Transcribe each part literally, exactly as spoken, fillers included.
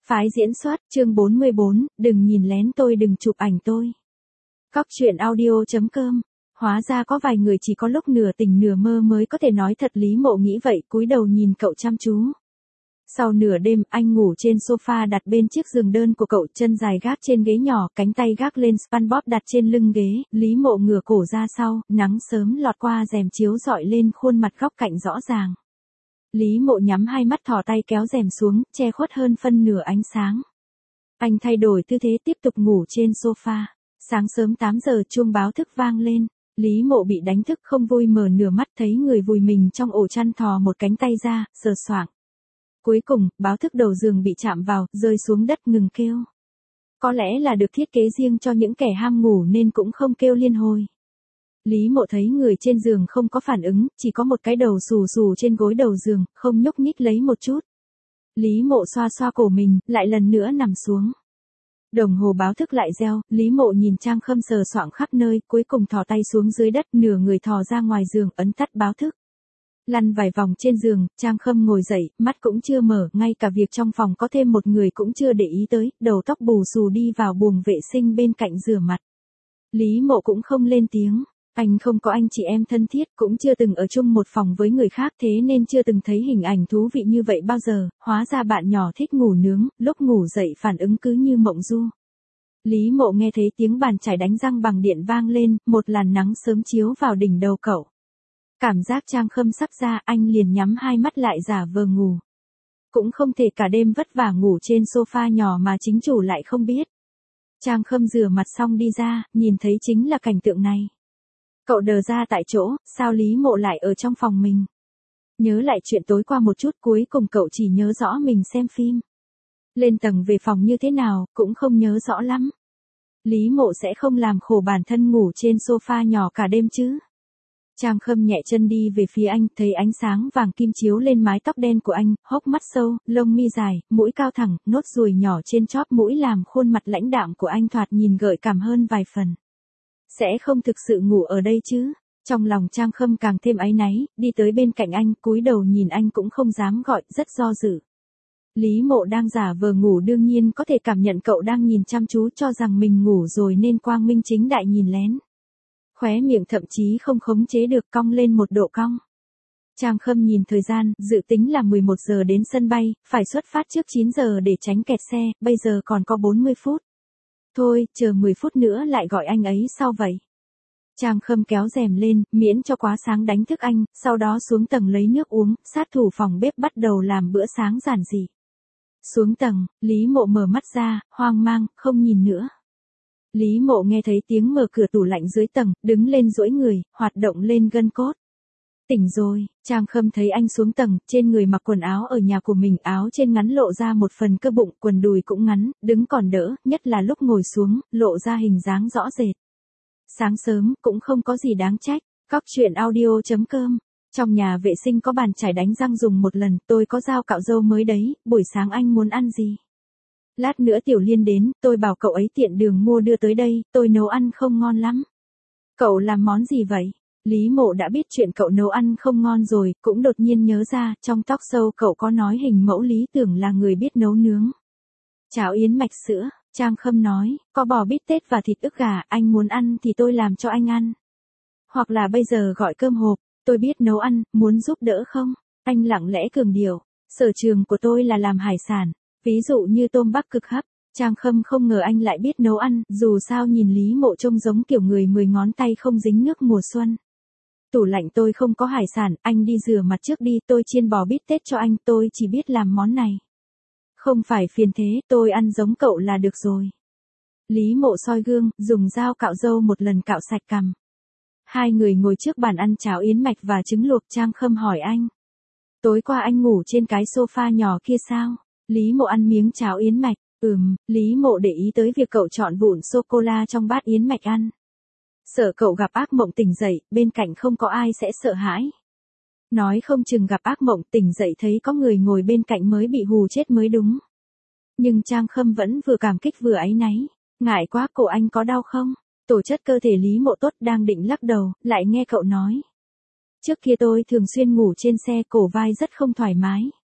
Phái diễn xuất, chương bốn mươi bốn, đừng nhìn lén tôi, đừng chụp ảnh tôi. Cóc truyện audio.com. Hóa ra có vài người chỉ có lúc nửa tỉnh nửa mơ mới có thể nói thật. Lý Mộ nghĩ vậy, cúi đầu nhìn cậu chăm chú. Sau nửa đêm, anh ngủ trên sofa đặt bên chiếc giường đơn của cậu, chân dài gác trên ghế nhỏ, cánh tay gác lên SpongeBob đặt trên lưng ghế. Lý Mộ ngửa cổ ra sau, nắng sớm lọt qua rèm chiếu rọi lên khuôn mặt góc cạnh rõ ràng. Lý Mộ nhắm hai mắt, thò tay kéo rèm xuống, che khuất hơn phân nửa ánh sáng. Anh thay đổi tư thế tiếp tục ngủ trên sofa. Sáng sớm tám giờ chuông báo thức vang lên. Lý Mộ bị đánh thức không vui, mở nửa mắt thấy người vùi mình trong ổ chăn, thò một cánh tay ra, sờ soạng. Cuối cùng, báo thức đầu giường bị chạm vào, rơi xuống đất ngừng kêu. Có lẽ là được thiết kế riêng cho những kẻ ham ngủ nên cũng không kêu liên hồi. Lý Mộ thấy người trên giường không có phản ứng, chỉ có một cái đầu xù xù trên gối đầu giường, không nhúc nhích lấy một chút. Lý Mộ xoa xoa cổ mình, lại lần nữa nằm xuống. Đồng hồ báo thức lại reo, Lý Mộ nhìn Trang Khâm sờ soạng khắp nơi, cuối cùng thò tay xuống dưới đất, nửa người thò ra ngoài giường, ấn tắt báo thức. Lăn vài vòng trên giường, Trang Khâm ngồi dậy, mắt cũng chưa mở, ngay cả việc trong phòng có thêm một người cũng chưa để ý tới, đầu tóc bù xù đi vào buồng vệ sinh bên cạnh rửa mặt. Lý Mộ cũng không lên tiếng. Anh không có anh chị em thân thiết, cũng chưa từng ở chung một phòng với người khác, thế nên chưa từng thấy hình ảnh thú vị như vậy bao giờ. Hóa ra bạn nhỏ thích ngủ nướng, lúc ngủ dậy phản ứng cứ như mộng du. Lý Mộ nghe thấy tiếng bàn chải đánh răng bằng điện vang lên, một làn nắng sớm chiếu vào đỉnh đầu cậu. Cảm giác Trang Khâm sắp ra, anh liền nhắm hai mắt lại giả vờ ngủ. Cũng không thể cả đêm vất vả ngủ trên sofa nhỏ mà chính chủ lại không biết. Trang Khâm rửa mặt xong đi ra, nhìn thấy chính là cảnh tượng này. Cậu đờ ra tại chỗ, sao Lý Mộ lại ở trong phòng mình? Nhớ lại chuyện tối qua một chút, cuối cùng cậu chỉ nhớ rõ mình xem phim. Lên tầng về phòng như thế nào, cũng không nhớ rõ lắm. Lý Mộ sẽ không làm khổ bản thân ngủ trên sofa nhỏ cả đêm chứ. Trang Khâm nhẹ chân đi về phía anh, thấy ánh sáng vàng kim chiếu lên mái tóc đen của anh, hốc mắt sâu, lông mi dài, mũi cao thẳng, nốt ruồi nhỏ trên chóp mũi làm khuôn mặt lãnh đạm của anh thoạt nhìn gợi cảm hơn vài phần. Sẽ không thực sự ngủ ở đây chứ? Trong lòng Trang Khâm càng thêm áy náy, đi tới bên cạnh anh, cúi đầu nhìn anh cũng không dám gọi, rất do dự. Lý Mộ đang giả vờ ngủ, đương nhiên có thể cảm nhận cậu đang nhìn chăm chú, cho rằng mình ngủ rồi nên quang minh chính đại nhìn lén. Khóe miệng thậm chí không khống chế được cong lên một độ cong. Trang Khâm nhìn thời gian, dự tính là mười một giờ đến sân bay, phải xuất phát trước chín giờ để tránh kẹt xe, bây giờ còn có bốn mươi phút. Thôi, chờ mười phút nữa lại gọi anh ấy sau vậy. Trang Khâm kéo rèm lên, miễn cho quá sáng đánh thức anh, sau đó xuống tầng lấy nước uống, sát thủ phòng bếp bắt đầu làm bữa sáng giản dị. Xuống tầng, Lý Mộ mở mắt ra, hoang mang, không nhìn nữa. Lý Mộ nghe thấy tiếng mở cửa tủ lạnh dưới tầng, đứng lên duỗi người, hoạt động lên gân cốt. Tỉnh rồi, Trang Khâm thấy anh xuống tầng, trên người mặc quần áo ở nhà của mình, áo trên ngắn lộ ra một phần cơ bụng, quần đùi cũng ngắn, đứng còn đỡ, nhất là lúc ngồi xuống, lộ ra hình dáng rõ rệt. Sáng sớm, cũng không có gì đáng trách. Cóc truyện audio.com. Trong nhà vệ sinh có bàn chải đánh răng dùng một lần, tôi có dao cạo râu mới đấy, buổi sáng anh muốn ăn gì? Lát nữa Tiểu Liên đến, tôi bảo cậu ấy tiện đường mua đưa tới đây, tôi nấu ăn không ngon lắm. Cậu làm món gì vậy? Lý Mộ đã biết chuyện cậu nấu ăn không ngon rồi, cũng đột nhiên nhớ ra, trong talk show cậu có nói hình mẫu lý tưởng là người biết nấu nướng. Cháo yến mạch sữa, Trang Khâm nói, có bò bít tết và thịt ức gà, anh muốn ăn thì tôi làm cho anh ăn. Hoặc là bây giờ gọi cơm hộp, tôi biết nấu ăn, muốn giúp đỡ không? Anh lặng lẽ cường điệu, sở trường của tôi là làm hải sản, ví dụ như tôm Bắc Cực hấp. Trang Khâm không ngờ anh lại biết nấu ăn, dù sao nhìn Lý Mộ trông giống kiểu người mười ngón tay không dính nước mùa xuân. Tủ lạnh tôi không có hải sản, anh đi rửa mặt trước đi, tôi chiên bò bít tết cho anh, tôi chỉ biết làm món này. Không phải phiền thế, tôi ăn giống cậu là được rồi. Lý Mộ soi gương, dùng dao cạo râu một lần cạo sạch cằm. Hai người ngồi trước bàn ăn cháo yến mạch và trứng luộc. Trang Khâm hỏi anh. Tối qua anh ngủ trên cái sofa nhỏ kia sao? Lý Mộ ăn miếng cháo yến mạch. Ừm, Lý Mộ để ý tới việc cậu chọn vụn sô-cô-la trong bát yến mạch ăn. Sợ cậu gặp ác mộng tỉnh dậy, bên cạnh không có ai sẽ sợ hãi. Nói không chừng gặp ác mộng tỉnh dậy thấy có người ngồi bên cạnh mới bị hù chết mới đúng. Nhưng Trang Khâm vẫn vừa cảm kích vừa áy náy. Ngại quá, cổ anh có đau không? Tổ chất cơ thể Lý Mộ tốt, đang định lắc đầu, lại nghe cậu nói. Trước kia tôi thường xuyên ngủ trên xe, cổ vai rất không thoải mái.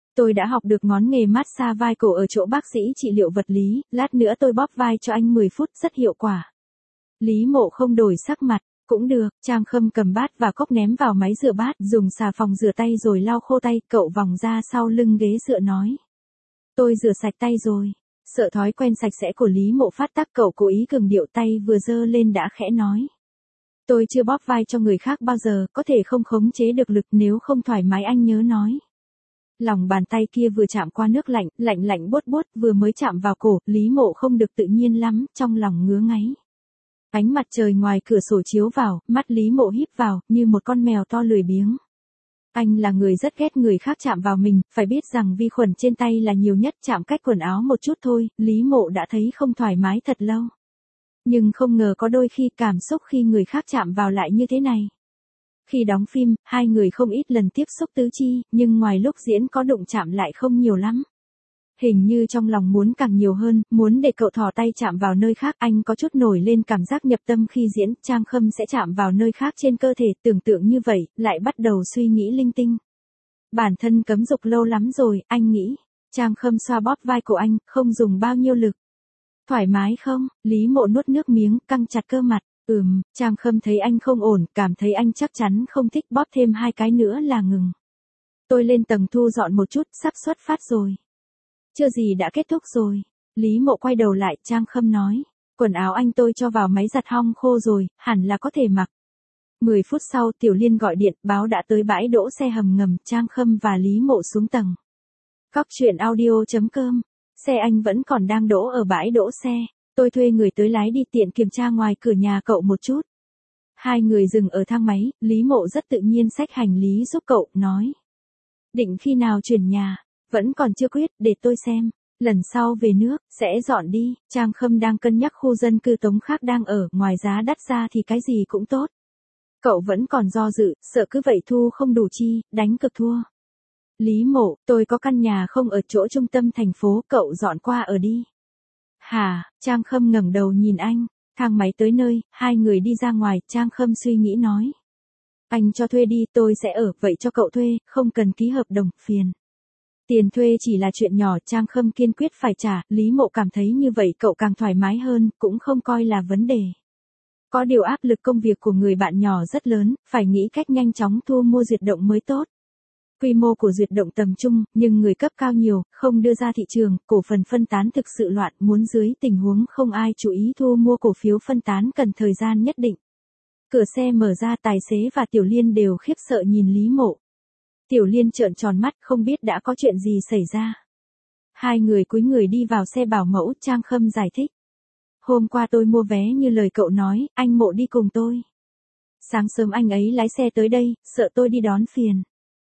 Tôi đã học được ngón nghề massage vai cổ ở chỗ bác sĩ trị liệu vật lý, lát nữa tôi bóp vai cho anh mười phút rất hiệu quả. Lý Mộ không đổi sắc mặt, cũng được, Trang Khâm cầm bát và cốc ném vào máy rửa bát, dùng xà phòng rửa tay rồi lau khô tay, cậu vòng ra sau lưng ghế dựa nói. Tôi rửa sạch tay rồi. Sợ thói quen sạch sẽ của Lý Mộ phát tác, cậu cố ý cường điệu, tay vừa giơ lên đã khẽ nói. Tôi chưa bóp vai cho người khác bao giờ, có thể không khống chế được lực, nếu không thoải mái anh nhớ nói. Lòng bàn tay kia vừa chạm qua nước lạnh, lạnh lạnh buốt buốt, vừa mới chạm vào cổ, Lý Mộ không được tự nhiên lắm, trong lòng ngứa ngáy. Ánh mặt trời ngoài cửa sổ chiếu vào, mắt Lý Mộ híp vào, như một con mèo to lười biếng. Anh là người rất ghét người khác chạm vào mình, phải biết rằng vi khuẩn trên tay là nhiều nhất, chạm cách quần áo một chút thôi, Lý Mộ đã thấy không thoải mái thật lâu. Nhưng không ngờ có đôi khi cảm xúc khi người khác chạm vào lại như thế này. Khi đóng phim, hai người không ít lần tiếp xúc tứ chi, nhưng ngoài lúc diễn có đụng chạm lại không nhiều lắm. Hình như trong lòng muốn càng nhiều hơn, muốn để cậu thò tay chạm vào nơi khác, anh có chút nổi lên cảm giác nhập tâm khi diễn, Trang Khâm sẽ chạm vào nơi khác trên cơ thể, tưởng tượng như vậy, lại bắt đầu suy nghĩ linh tinh. Bản thân cấm dục lâu lắm rồi, anh nghĩ. Trang Khâm xoa bóp vai của anh, không dùng bao nhiêu lực. Thoải mái không? Lý Mộ nuốt nước miếng, căng chặt cơ mặt. Ừm, Trang Khâm thấy anh không ổn, cảm thấy anh chắc chắn không thích, bóp thêm hai cái nữa là ngừng. Tôi lên tầng thu dọn một chút, sắp xuất phát rồi. Chưa gì đã kết thúc rồi. Lý Mộ quay đầu lại, Trang Khâm nói. Quần áo anh tôi cho vào máy giặt hong khô rồi, hẳn là có thể mặc. mười phút sau, Tiểu Liên gọi điện, báo đã tới bãi đỗ xe hầm ngầm, Trang Khâm và Lý Mộ xuống tầng. Cóc truyện audio chấm com. Xe anh vẫn còn đang đỗ ở bãi đỗ xe. Tôi thuê người tới lái đi, tiện kiểm tra ngoài cửa nhà cậu một chút. Hai người dừng ở thang máy, Lý Mộ rất tự nhiên xách hành lý giúp cậu, nói. Định khi nào chuyển nhà? Vẫn còn chưa quyết, để tôi xem. Lần sau về nước, sẽ dọn đi. Trang Khâm đang cân nhắc khu dân cư Tống khác đang ở, ngoài giá đắt ra thì cái gì cũng tốt. Cậu vẫn còn do dự, sợ cứ vậy thu không đủ chi, đánh cực thua. Lý Mộ, tôi có căn nhà không ở chỗ trung tâm thành phố, cậu dọn qua ở đi. Hả? Trang Khâm ngẩng đầu nhìn anh, thang máy tới nơi, hai người đi ra ngoài, Trang Khâm suy nghĩ nói. Anh cho thuê đi, tôi sẽ ở, vậy cho cậu thuê, không cần ký hợp đồng, phiền. Tiền thuê chỉ là chuyện nhỏ, Trang Khâm kiên quyết phải trả, Lý Mộ cảm thấy như vậy cậu càng thoải mái hơn, cũng không coi là vấn đề. Có điều áp lực công việc của người bạn nhỏ rất lớn, phải nghĩ cách nhanh chóng thu mua Duyệt Động mới tốt. Quy mô của Duyệt Động tầm trung, nhưng người cấp cao nhiều, không đưa ra thị trường, cổ phần phân tán thực sự loạn, muốn dưới tình huống không ai chú ý thu mua cổ phiếu phân tán cần thời gian nhất định. Cửa xe mở ra, tài xế và Tiểu Liên đều khiếp sợ nhìn Lý Mộ. Tiểu Liên trợn tròn mắt, không biết đã có chuyện gì xảy ra. Hai người cúi người đi vào xe bảo mẫu, Trang Khâm giải thích. Hôm qua tôi mua vé như lời cậu nói, anh Mộ đi cùng tôi. Sáng sớm anh ấy lái xe tới đây, sợ tôi đi đón phiền.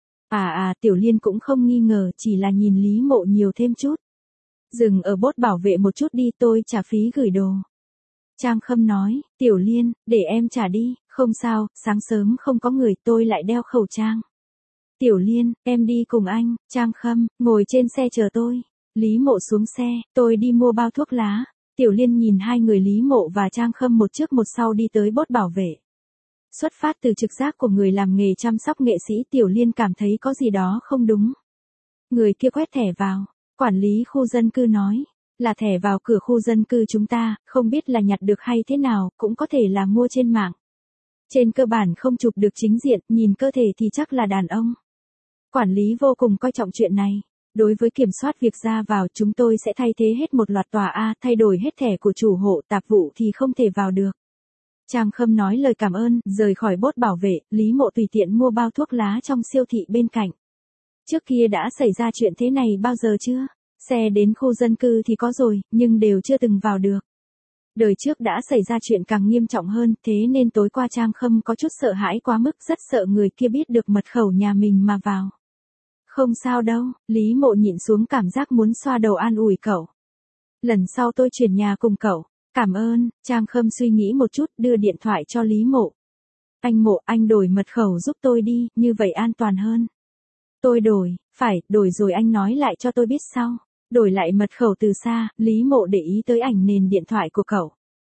À à, Tiểu Liên cũng không nghi ngờ, chỉ là nhìn Lý Mộ nhiều thêm chút. Dừng ở bốt bảo vệ một chút đi, tôi trả phí gửi đồ. Trang Khâm nói, Tiểu Liên, để em trả đi, không sao, sáng sớm không có người, tôi lại đeo khẩu trang. Tiểu Liên, em đi cùng anh. Trang Khâm, ngồi trên xe chờ tôi. Lý Mộ xuống xe, tôi đi mua bao thuốc lá. Tiểu Liên nhìn hai người Lý Mộ và Trang Khâm một trước một sau đi tới bốt bảo vệ. Xuất phát từ trực giác của người làm nghề chăm sóc nghệ sĩ, Tiểu Liên cảm thấy có gì đó không đúng. Người kia quét thẻ vào. Quản lý khu dân cư nói, là thẻ vào cửa khu dân cư chúng ta, không biết là nhặt được hay thế nào, cũng có thể là mua trên mạng. Trên cơ bản không chụp được chính diện, nhìn cơ thể thì chắc là đàn ông. Quản lý vô cùng coi trọng chuyện này. Đối với kiểm soát việc ra vào, chúng tôi sẽ thay thế hết một loạt tòa A, thay đổi hết thẻ của chủ hộ, tạp vụ thì không thể vào được. Trang Khâm nói lời cảm ơn, rời khỏi bốt bảo vệ, Lý Mộ tùy tiện mua bao thuốc lá trong siêu thị bên cạnh. Trước kia đã xảy ra chuyện thế này bao giờ chưa? Xe đến khu dân cư thì có rồi, nhưng đều chưa từng vào được. Đời trước đã xảy ra chuyện càng nghiêm trọng hơn, thế nên tối qua Trang Khâm có chút sợ hãi quá mức, rất sợ người kia biết được mật khẩu nhà mình mà vào. Không sao đâu, Lý Mộ nhịn xuống cảm giác muốn xoa đầu an ủi cậu. Lần sau tôi chuyển nhà cùng cậu. Cảm ơn. Trang Khâm suy nghĩ một chút, đưa điện thoại cho Lý Mộ. Anh Mộ, anh đổi mật khẩu giúp tôi đi, như vậy an toàn hơn. Tôi đổi, phải, đổi rồi anh nói lại cho tôi biết sau. Đổi lại mật khẩu từ xa, Lý Mộ để ý tới ảnh nền điện thoại của cậu.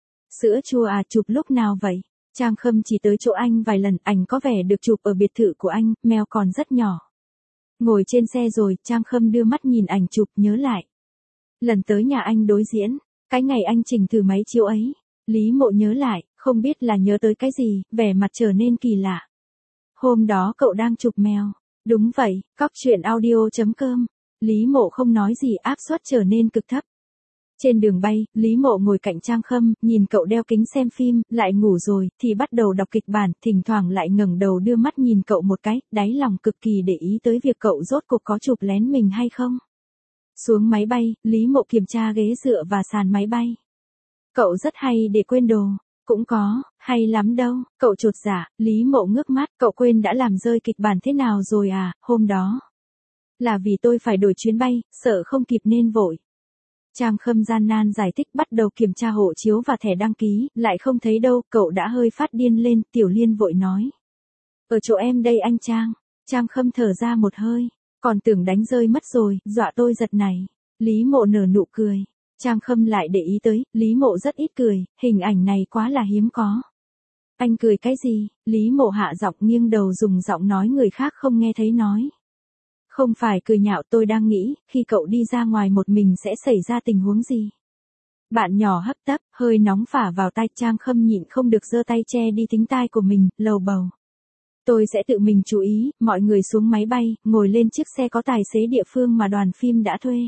Sữa chua à, chụp lúc nào vậy? Trang Khâm chỉ tới chỗ anh vài lần, ảnh có vẻ được chụp ở biệt thự của anh, mèo còn rất nhỏ. Ngồi trên xe rồi, Trang Khâm đưa mắt nhìn ảnh chụp, nhớ lại. Lần tới nhà anh đối diễn, cái ngày anh chỉnh thử máy chiếu ấy. Lý Mộ nhớ lại, không biết là nhớ tới cái gì, vẻ mặt trở nên kỳ lạ. Hôm đó cậu đang chụp mèo. Đúng vậy, cóc truyện audio.com. Lý Mộ không nói gì, áp suất trở nên cực thấp. Trên đường bay, Lý Mộ ngồi cạnh Trang Khâm, nhìn cậu đeo kính xem phim, lại ngủ rồi, thì bắt đầu đọc kịch bản, thỉnh thoảng lại ngẩng đầu đưa mắt nhìn cậu một cái, đáy lòng cực kỳ để ý tới việc cậu rốt cuộc có chụp lén mình hay không. Xuống máy bay, Lý Mộ kiểm tra ghế dựa và sàn máy bay. Cậu rất hay để quên đồ. Cũng có, hay lắm đâu, cậu chột dạ, Lý Mộ ngước mắt, cậu quên đã làm rơi kịch bản thế nào rồi à, hôm đó. Là vì tôi phải đổi chuyến bay, sợ không kịp nên vội. Trang Khâm gian nan giải thích, bắt đầu kiểm tra hộ chiếu và thẻ đăng ký, lại không thấy đâu, cậu đã hơi phát điên lên, Tiểu Liên vội nói. Ở chỗ em đây anh Trang. Trang Khâm thở ra một hơi, còn tưởng đánh rơi mất rồi, dọa tôi giật này. Lý Mộ nở nụ cười. Trang Khâm lại để ý tới, Lý Mộ rất ít cười, hình ảnh này quá là hiếm có. Anh cười cái gì? Lý Mộ hạ giọng, nghiêng đầu dùng giọng nói người khác không nghe thấy nói. Không phải cười nhạo, tôi đang nghĩ, khi cậu đi ra ngoài một mình sẽ xảy ra tình huống gì? Bạn nhỏ hấp tấp, hơi nóng phả vào tai. Trang Khâm nhịn không được giơ tay che đi thính tai của mình, lầu bầu. Tôi sẽ tự mình chú ý. Mọi người xuống máy bay, ngồi lên chiếc xe có tài xế địa phương mà đoàn phim đã thuê.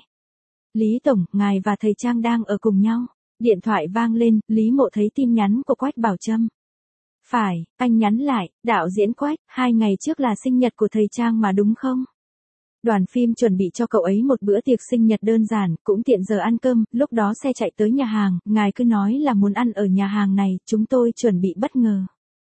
Lý Tổng, ngài và thầy Trang đang ở cùng nhau. Điện thoại vang lên, Lý Mộ thấy tin nhắn của Quách Bảo Trâm. Phải, anh nhắn lại, đạo diễn Quách, hai ngày trước là sinh nhật của thầy Trang mà đúng không? Đoàn phim chuẩn bị cho cậu ấy một bữa tiệc sinh nhật đơn giản, cũng tiện giờ ăn cơm, lúc đó xe chạy tới nhà hàng, ngài cứ nói là muốn ăn ở nhà hàng này, chúng tôi chuẩn bị bất ngờ.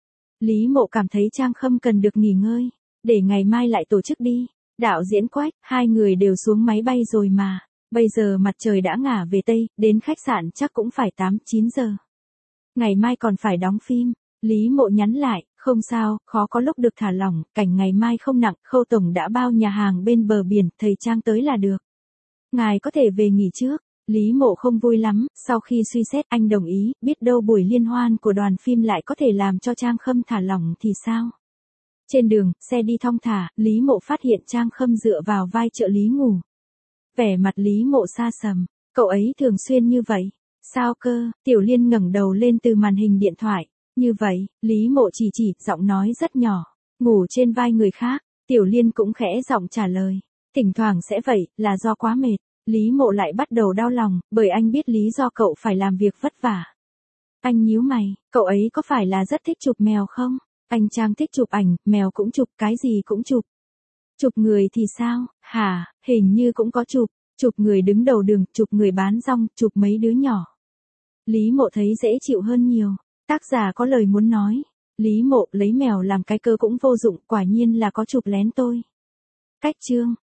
Lý Mộ cảm thấy Trang Khâm cần được nghỉ ngơi, để ngày mai lại tổ chức đi. Đạo diễn Quách, hai người đều xuống máy bay rồi mà. Bây giờ mặt trời đã ngả về Tây, đến khách sạn chắc cũng phải tám chín giờ. Ngày mai còn phải đóng phim. Lý Mộ nhắn lại, không sao, khó có lúc được thả lỏng, cảnh ngày mai không nặng, Khâu Tổng đã bao nhà hàng bên bờ biển, thầy Trang tới là được. Ngài có thể về nghỉ trước. Lý Mộ không vui lắm, sau khi suy xét anh đồng ý, biết đâu buổi liên hoan của đoàn phim lại có thể làm cho Trang Khâm thả lỏng thì sao? Trên đường, xe đi thong thả, Lý Mộ phát hiện Trang Khâm dựa vào vai trợ lý ngủ. Vẻ mặt Lý Mộ xa sầm, cậu ấy thường xuyên như vậy. Sao cơ? Tiểu Liên ngẩng đầu lên từ màn hình điện thoại. Như vậy, Lý Mộ chỉ chỉ, giọng nói rất nhỏ. Ngủ trên vai người khác. Tiểu Liên cũng khẽ giọng trả lời. Thỉnh thoảng sẽ vậy, là do quá mệt. Lý Mộ lại bắt đầu đau lòng, bởi anh biết lý do cậu phải làm việc vất vả. Anh nhíu mày, cậu ấy có phải là rất thích chụp mèo không? Anh Trang thích chụp ảnh, mèo cũng chụp, cái gì cũng chụp. Chụp người thì sao? Hả, hình như cũng có chụp. Chụp người đứng đầu đường, chụp người bán rong, chụp mấy đứa nhỏ. Lý Mộ thấy dễ chịu hơn nhiều. Tác giả có lời muốn nói. Lý Mộ lấy mèo làm cái cơ cũng vô dụng, quả nhiên là có chụp lén tôi. Cách chương.